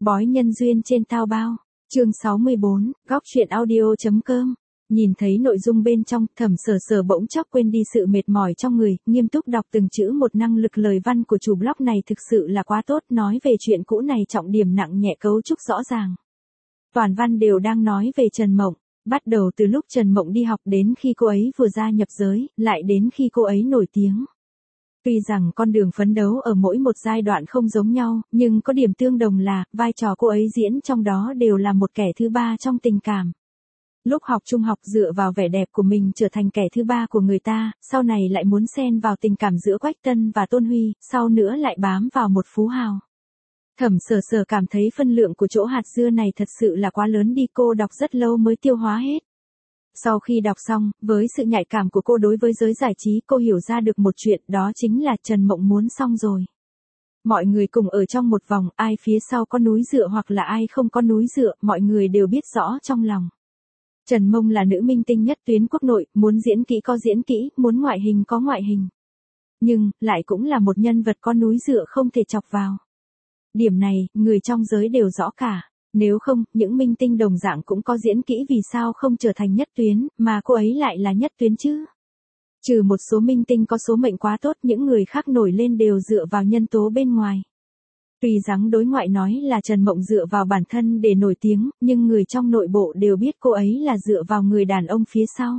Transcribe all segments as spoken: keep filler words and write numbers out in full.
Bói nhân duyên trên Taobao, chương sáu mươi bốn, góc truyện audio.com. Nhìn thấy nội dung bên trong, Thẩm Sở Sở bỗng chốc quên đi sự mệt mỏi trong người, nghiêm túc đọc từng chữ một. Năng lực lời văn của chủ blog này thực sự là quá tốt, nói về chuyện cũ này trọng điểm nặng nhẹ cấu trúc rõ ràng. Toàn văn đều đang nói về Trần Mộng, bắt đầu từ lúc Trần Mộng đi học đến khi cô ấy vừa gia nhập giới, lại đến khi cô ấy nổi tiếng. Tuy rằng con đường phấn đấu ở mỗi một giai đoạn không giống nhau, nhưng có điểm tương đồng là, vai trò cô ấy diễn trong đó đều là một kẻ thứ ba trong tình cảm. Lúc học trung học dựa vào vẻ đẹp của mình trở thành kẻ thứ ba của người ta, sau này lại muốn xen vào tình cảm giữa Quách Tân và Tôn Huy, sau nữa lại bám vào một phú hào. Thẩm Sở Sở cảm thấy phân lượng của chỗ hạt dưa này thật sự là quá lớn đi, cô đọc rất lâu mới tiêu hóa hết. Sau khi đọc xong, với sự nhạy cảm của cô đối với giới giải trí, cô hiểu ra được một chuyện, đó chính là Trần Mộng muốn xong rồi. Mọi người cùng ở trong một vòng, ai phía sau có núi dựa hoặc là ai không có núi dựa, mọi người đều biết rõ trong lòng. Trần Mộng là nữ minh tinh nhất tuyến quốc nội, muốn diễn kỹ có diễn kỹ, muốn ngoại hình có ngoại hình. Nhưng, lại cũng là một nhân vật có núi dựa không thể chọc vào. Điểm này, người trong giới đều rõ cả. Nếu không, những minh tinh đồng dạng cũng có diễn kỹ vì sao không trở thành nhất tuyến, mà cô ấy lại là nhất tuyến chứ. Trừ một số minh tinh có số mệnh quá tốt, những người khác nổi lên đều dựa vào nhân tố bên ngoài. Tuy rằng đối ngoại nói là Trần Mộng dựa vào bản thân để nổi tiếng, nhưng người trong nội bộ đều biết cô ấy là dựa vào người đàn ông phía sau.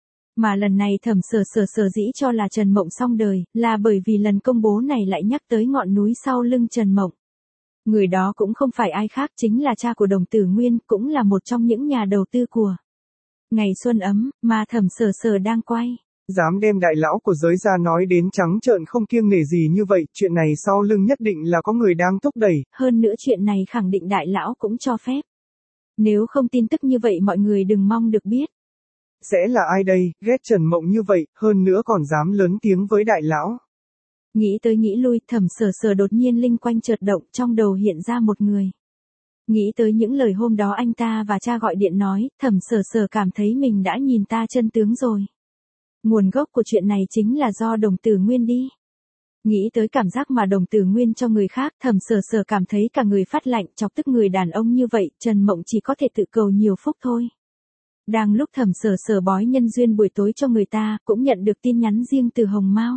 Mà lần này Thẩm Sở Sở sở dĩ cho là Trần Mộng xong đời, là bởi vì lần công bố này lại nhắc tới ngọn núi sau lưng Trần Mộng. Người đó cũng không phải ai khác, chính là cha của Đồng Tử Nguyên, cũng là một trong những nhà đầu tư của Ngày Xuân Ấm, mà Thẩm Sở Sở đang quay. Dám đem đại lão của giới ra nói đến trắng trợn không kiêng nể gì như vậy, chuyện này sau lưng nhất định là có người đang thúc đẩy. Hơn nữa chuyện này khẳng định đại lão cũng cho phép. Nếu không tin tức như vậy mọi người đừng mong được biết. Sẽ là ai đây, ghét Trần Mộng như vậy, hơn nữa còn dám lớn tiếng với đại lão. Nghĩ tới nghĩ lui, Thẩm Sở Sở đột nhiên linh quanh chợt động, trong đầu hiện ra một người. Nghĩ tới những lời hôm đó anh ta và cha gọi điện nói, Thẩm Sở Sở cảm thấy mình đã nhìn ta chân tướng rồi. Nguồn gốc của chuyện này chính là do Đồng Tử Nguyên đi. Nghĩ tới cảm giác mà Đồng Tử Nguyên cho người khác, Thẩm Sở Sở cảm thấy cả người phát lạnh, chọc tức người đàn ông như vậy, Trần Mộng chỉ có thể tự cầu nhiều phúc thôi. Đang lúc Thẩm Sở Sở bói nhân duyên buổi tối cho người ta, cũng nhận được tin nhắn riêng từ Hồng Mao.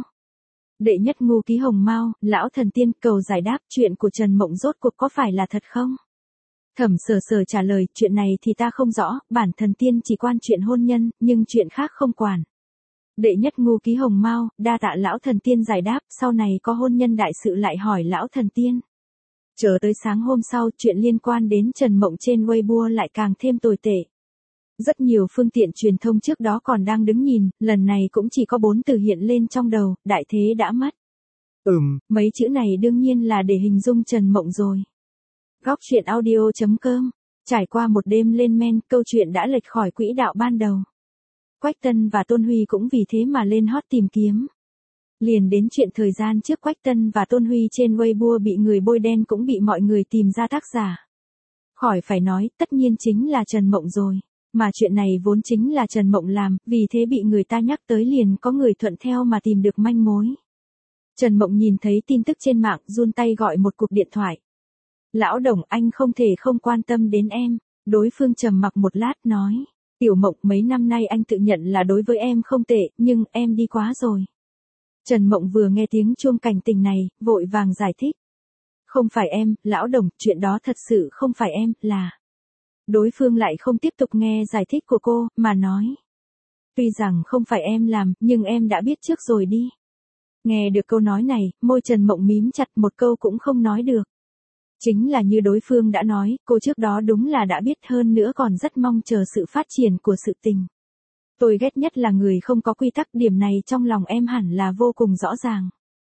Đệ nhất ngu ký Hồng Mao, lão thần tiên cầu giải đáp chuyện của Trần Mộng rốt cuộc có phải là thật không? Thẩm Sở Sở trả lời, chuyện này thì ta không rõ, bản thần tiên chỉ quan chuyện hôn nhân, nhưng chuyện khác không quản. Đệ nhất ngu ký Hồng Mao, đa tạ lão thần tiên giải đáp, sau này có hôn nhân đại sự lại hỏi lão thần tiên. Chờ tới sáng hôm sau, chuyện liên quan đến Trần Mộng trên Weibo lại càng thêm tồi tệ. Rất nhiều phương tiện truyền thông trước đó còn đang đứng nhìn, lần này cũng chỉ có bốn từ hiện lên trong đầu, đại thế đã mất. Ừm. Mấy chữ này đương nhiên là để hình dung Trần Mộng rồi. Góc truyện audio.com. Trải qua một đêm lên men, câu chuyện đã lệch khỏi quỹ đạo ban đầu. Quách Tân và Tôn Huy cũng vì thế mà lên hot tìm kiếm. Liền đến chuyện thời gian trước Quách Tân và Tôn Huy trên Weibo bị người bôi đen cũng bị mọi người tìm ra tác giả. Khỏi phải nói, tất nhiên chính là Trần Mộng rồi. Mà chuyện này vốn chính là Trần Mộng làm, vì thế bị người ta nhắc tới liền có người thuận theo mà tìm được manh mối. Trần Mộng nhìn thấy tin tức trên mạng, run tay gọi một cuộc điện thoại. Lão Đồng, anh không thể không quan tâm đến em. Đối phương trầm mặc một lát nói. Tiểu Mộng, mấy năm nay anh tự nhận là đối với em không tệ, nhưng em đi quá rồi. Trần Mộng vừa nghe tiếng chuông cảnh tỉnh này, vội vàng giải thích. Không phải em, Lão Đồng, chuyện đó thật sự không phải em, là... Đối phương lại không tiếp tục nghe giải thích của cô, mà nói. Tuy rằng không phải em làm, nhưng em đã biết trước rồi đi. Nghe được câu nói này, môi Trần Mộng mím chặt, một câu cũng không nói được. Chính là như đối phương đã nói, cô trước đó đúng là đã biết, hơn nữa còn rất mong chờ sự phát triển của sự tình. Tôi ghét nhất là người không có quy tắc, điểm này trong lòng em hẳn là vô cùng rõ ràng.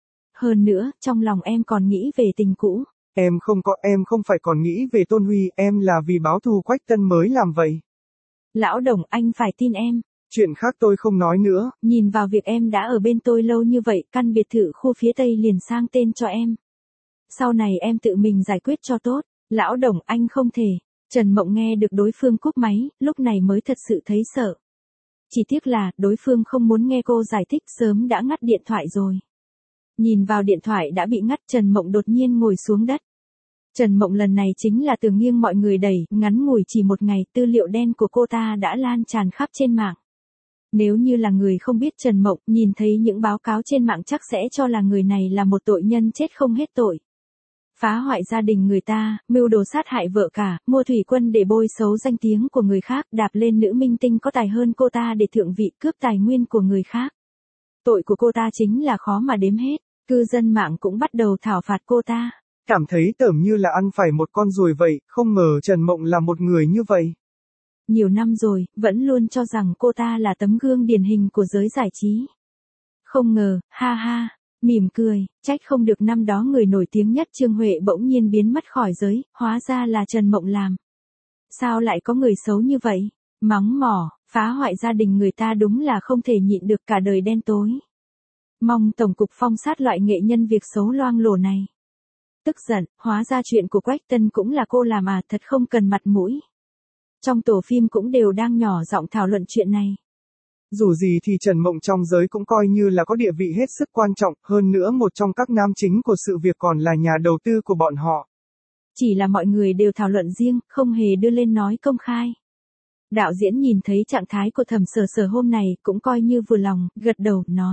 Hơn nữa, trong lòng em còn nghĩ về tình cũ. Em không có, em không phải còn nghĩ về Tôn Huy, em là vì báo thù Quách Tân mới làm vậy. Lão Đồng, anh phải tin em. Chuyện khác tôi không nói nữa. Nhìn vào việc em đã ở bên tôi lâu như vậy, căn biệt thự khu phía Tây liền sang tên cho em. Sau này em tự mình giải quyết cho tốt. Lão Đồng, anh không thể. Trần Mộng nghe được đối phương cúp máy, lúc này mới thật sự thấy sợ. Chỉ tiếc là, đối phương không muốn nghe cô giải thích, sớm đã ngắt điện thoại rồi. Nhìn vào điện thoại đã bị ngắt, Trần Mộng đột nhiên ngồi xuống đất. Trần Mộng lần này chính là tường nghiêng mọi người đẩy, ngắn ngủi chỉ một ngày, tư liệu đen của cô ta đã lan tràn khắp trên mạng. Nếu như là người không biết Trần Mộng, nhìn thấy những báo cáo trên mạng chắc sẽ cho là người này là một tội nhân chết không hết tội. Phá hoại gia đình người ta, mưu đồ sát hại vợ cả, mua thủy quân để bôi xấu danh tiếng của người khác, đạp lên nữ minh tinh có tài hơn cô ta để thượng vị, cướp tài nguyên của người khác. Tội của cô ta chính là khó mà đếm hết, cư dân mạng cũng bắt đầu thảo phạt cô ta. Cảm thấy tởm như là ăn phải một con ruồi vậy, không ngờ Trần Mộng là một người như vậy. Nhiều năm rồi, vẫn luôn cho rằng cô ta là tấm gương điển hình của giới giải trí. Không ngờ, ha ha, mỉm cười, trách không được năm đó người nổi tiếng nhất Trương Huệ bỗng nhiên biến mất khỏi giới, hóa ra là Trần Mộng làm. Sao lại có người xấu như vậy? Mắng mỏ, phá hoại gia đình người ta đúng là không thể nhịn được cả đời đen tối. Mong Tổng cục phong sát loại nghệ nhân việc xấu loang lổ này. Tức giận, hóa ra chuyện của Quách Tân cũng là cô làm à, thật không cần mặt mũi. Trong tổ phim cũng đều đang nhỏ giọng thảo luận chuyện này. Dù gì thì Trần Mộng trong giới cũng coi như là có địa vị hết sức quan trọng, hơn nữa một trong các nam chính của sự việc còn là nhà đầu tư của bọn họ. Chỉ là mọi người đều thảo luận riêng, không hề đưa lên nói công khai. Đạo diễn nhìn thấy trạng thái của Thẩm Sở Sở hôm này cũng coi như vừa lòng, gật đầu, nói.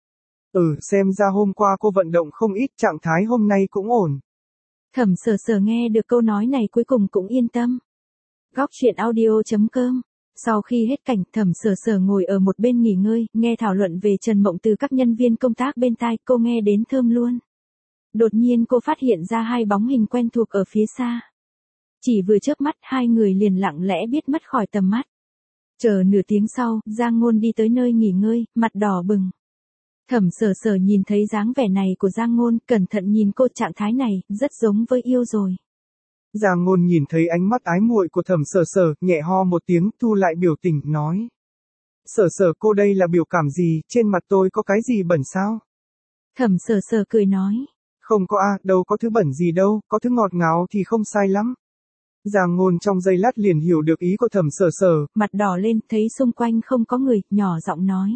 Ừ, xem ra hôm qua cô vận động không ít, trạng thái hôm nay cũng ổn. Thẩm Sở Sở nghe được câu nói này cuối cùng cũng yên tâm. Góc truyện audio chấm com. Sau khi hết cảnh, Thẩm Sở Sở ngồi ở một bên nghỉ ngơi, nghe thảo luận về Trần Mộng từ các nhân viên công tác bên tai, cô nghe đến thơm luôn. Đột nhiên cô phát hiện ra hai bóng hình quen thuộc ở phía xa. Chỉ vừa chớp mắt, hai người liền lặng lẽ biết mất khỏi tầm mắt. Chờ nửa tiếng sau, Giang Ngôn đi tới nơi nghỉ ngơi, mặt đỏ bừng. Thẩm Sở Sở nhìn thấy dáng vẻ này của Giang Ngôn, cẩn thận nhìn cô, trạng thái này, rất giống với yêu rồi. Giang Ngôn nhìn thấy ánh mắt ái muội của Thẩm Sở Sở, nhẹ ho một tiếng, thu lại biểu tình, nói. Sở Sở, cô đây là biểu cảm gì, trên mặt tôi có cái gì bẩn sao? Thẩm Sở Sở cười nói. Không có a, đâu có thứ bẩn gì đâu, có thứ ngọt ngào thì không sai lắm. Giang Ngôn trong giây lát liền hiểu được ý của Thẩm Sở Sở. Mặt đỏ lên, thấy xung quanh không có người, nhỏ giọng nói.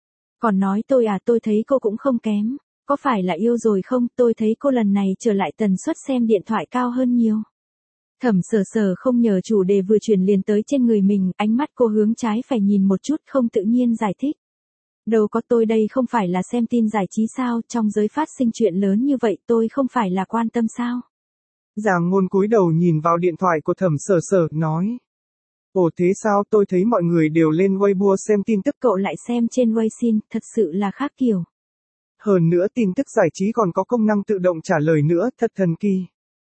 Còn nói tôi à, tôi thấy cô cũng không kém. Có phải là yêu rồi không, tôi thấy cô lần này trở lại tần suất xem điện thoại cao hơn nhiều. Thẩm Sở Sở không nhờ chủ đề vừa chuyển liền tới trên người mình, ánh mắt cô hướng trái phải nhìn một chút, không tự nhiên giải thích. Đâu có, tôi đây không phải là xem tin giải trí sao, trong giới phát sinh chuyện lớn như vậy tôi không phải là quan tâm sao. Giang Ngôn cúi đầu nhìn vào điện thoại của Thẩm Sở Sở, nói. Ồ thế sao, tôi thấy mọi người đều lên Weibo xem tin tức. Cậu lại xem trên Weixin, thật sự là khác kiểu. Hơn nữa tin tức giải trí còn có công năng tự động trả lời nữa, thật thần kỳ.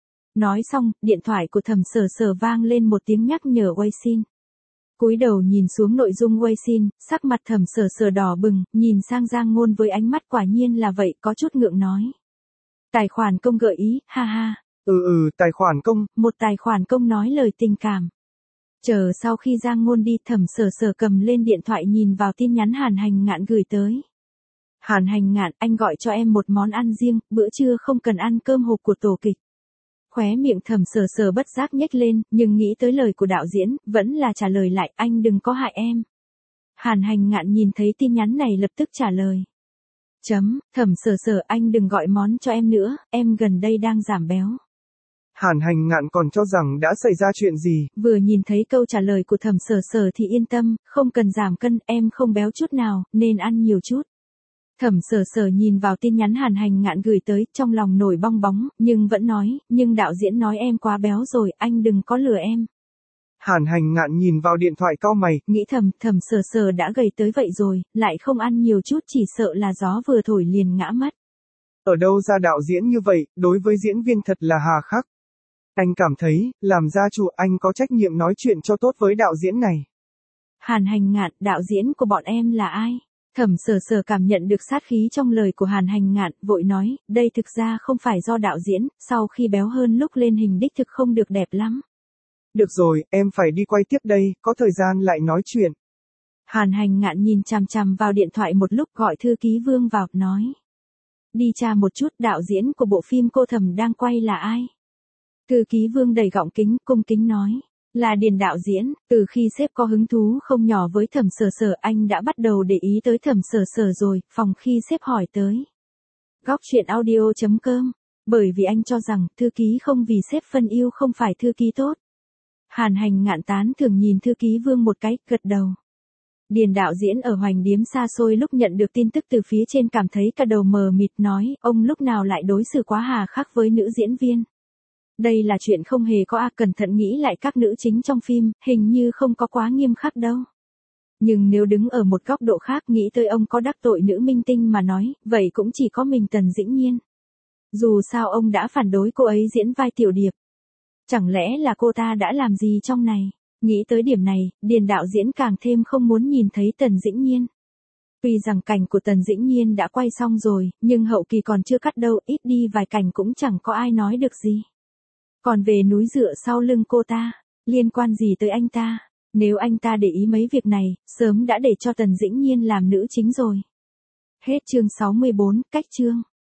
Nói xong, điện thoại của Thẩm Sở Sở vang lên một tiếng nhắc nhở Weixin. Cúi đầu nhìn xuống nội dung Weixin, sắc mặt Thẩm Sở Sở đỏ bừng, nhìn sang Giang Ngôn với ánh mắt quả nhiên là vậy, có chút ngượng nói. Tài khoản công gợi ý, ha ha. Ừ ừ, tài khoản công. Một tài khoản công nói lời tình cảm. Chờ sau khi Giang Ngôn đi, Thẩm Sở Sở cầm lên điện thoại nhìn vào tin nhắn Hàn Hành Ngạn gửi tới. Hàn Hành Ngạn, anh gọi cho em một món ăn riêng, bữa trưa không cần ăn cơm hộp của tổ kịch. Khóe miệng Thẩm Sở Sở bất giác nhếch lên, nhưng nghĩ tới lời của đạo diễn, vẫn là trả lời lại, anh đừng có hại em. Hàn Hành Ngạn nhìn thấy tin nhắn này lập tức trả lời. Chấm, Thẩm Sở Sở, anh đừng gọi món cho em nữa, em gần đây đang giảm béo. Hàn Hành Ngạn còn cho rằng đã xảy ra chuyện gì. Vừa nhìn thấy câu trả lời của Thẩm Sở Sở thì yên tâm, không cần giảm cân, em không béo chút nào, nên ăn nhiều chút. Thẩm Sở Sở nhìn vào tin nhắn Hàn Hành Ngạn gửi tới, trong lòng nổi bong bóng, nhưng vẫn nói, nhưng đạo diễn nói em quá béo rồi, anh đừng có lừa em. Hàn Hành Ngạn nhìn vào điện thoại cau mày, nghĩ thầm, Thẩm Sở Sở đã gầy tới vậy rồi, lại không ăn nhiều chút chỉ sợ là gió vừa thổi liền ngã mất. Ở đâu ra đạo diễn như vậy, đối với diễn viên thật là hà khắc. Anh cảm thấy, làm gia chủ anh có trách nhiệm nói chuyện cho tốt với đạo diễn này. Hàn Hành Ngạn, đạo diễn của bọn em là ai? Thẩm Sở Sở cảm nhận được sát khí trong lời của Hàn Hành Ngạn, vội nói, đây thực ra không phải do đạo diễn, sau khi béo hơn lúc lên hình đích thực không được đẹp lắm. Được rồi, em phải đi quay tiếp đây, có thời gian lại nói chuyện. Hàn Hành Ngạn nhìn chằm chằm vào điện thoại một lúc, gọi thư ký Vương vào, nói. Đi tra một chút, đạo diễn của bộ phim cô Thẩm đang quay là ai? Thư ký Vương đầy gọng kính, cung kính nói. Là Điền đạo diễn, từ khi sếp có hứng thú không nhỏ với Thẩm Sở Sở, anh đã bắt đầu để ý tới Thẩm Sở Sở rồi, phòng khi sếp hỏi tới. Góc truyện audio chấm com Bởi vì anh cho rằng, thư ký không vì sếp phân yêu không phải thư ký tốt. Hàn Hành Ngạn tán thường nhìn thư ký Vương một cái, gật đầu. Điền đạo diễn ở Hoành Điếm xa xôi lúc nhận được tin tức từ phía trên cảm thấy cả đầu mờ mịt nói, ông lúc nào lại đối xử quá hà khắc với nữ diễn viên. Đây là chuyện không hề có a, cẩn thận nghĩ lại các nữ chính trong phim, hình như không có quá nghiêm khắc đâu. Nhưng nếu đứng ở một góc độ khác nghĩ tới ông có đắc tội nữ minh tinh mà nói, vậy cũng chỉ có mình Tần Dĩnh Nhiên. Dù sao ông đã phản đối cô ấy diễn vai tiểu điệp. Chẳng lẽ là cô ta đã làm gì trong này? Nghĩ tới điểm này, Điền đạo diễn càng thêm không muốn nhìn thấy Tần Dĩnh Nhiên. Tuy rằng cảnh của Tần Dĩnh Nhiên đã quay xong rồi, nhưng hậu kỳ còn chưa cắt đâu, ít đi vài cảnh cũng chẳng có ai nói được gì. Còn về núi dựa sau lưng cô ta, liên quan gì tới anh ta? Nếu anh ta để ý mấy việc này, sớm đã để cho Tần Dĩnh Nhiên làm nữ chính rồi. Hết chương sáu mươi bốn, cách chương.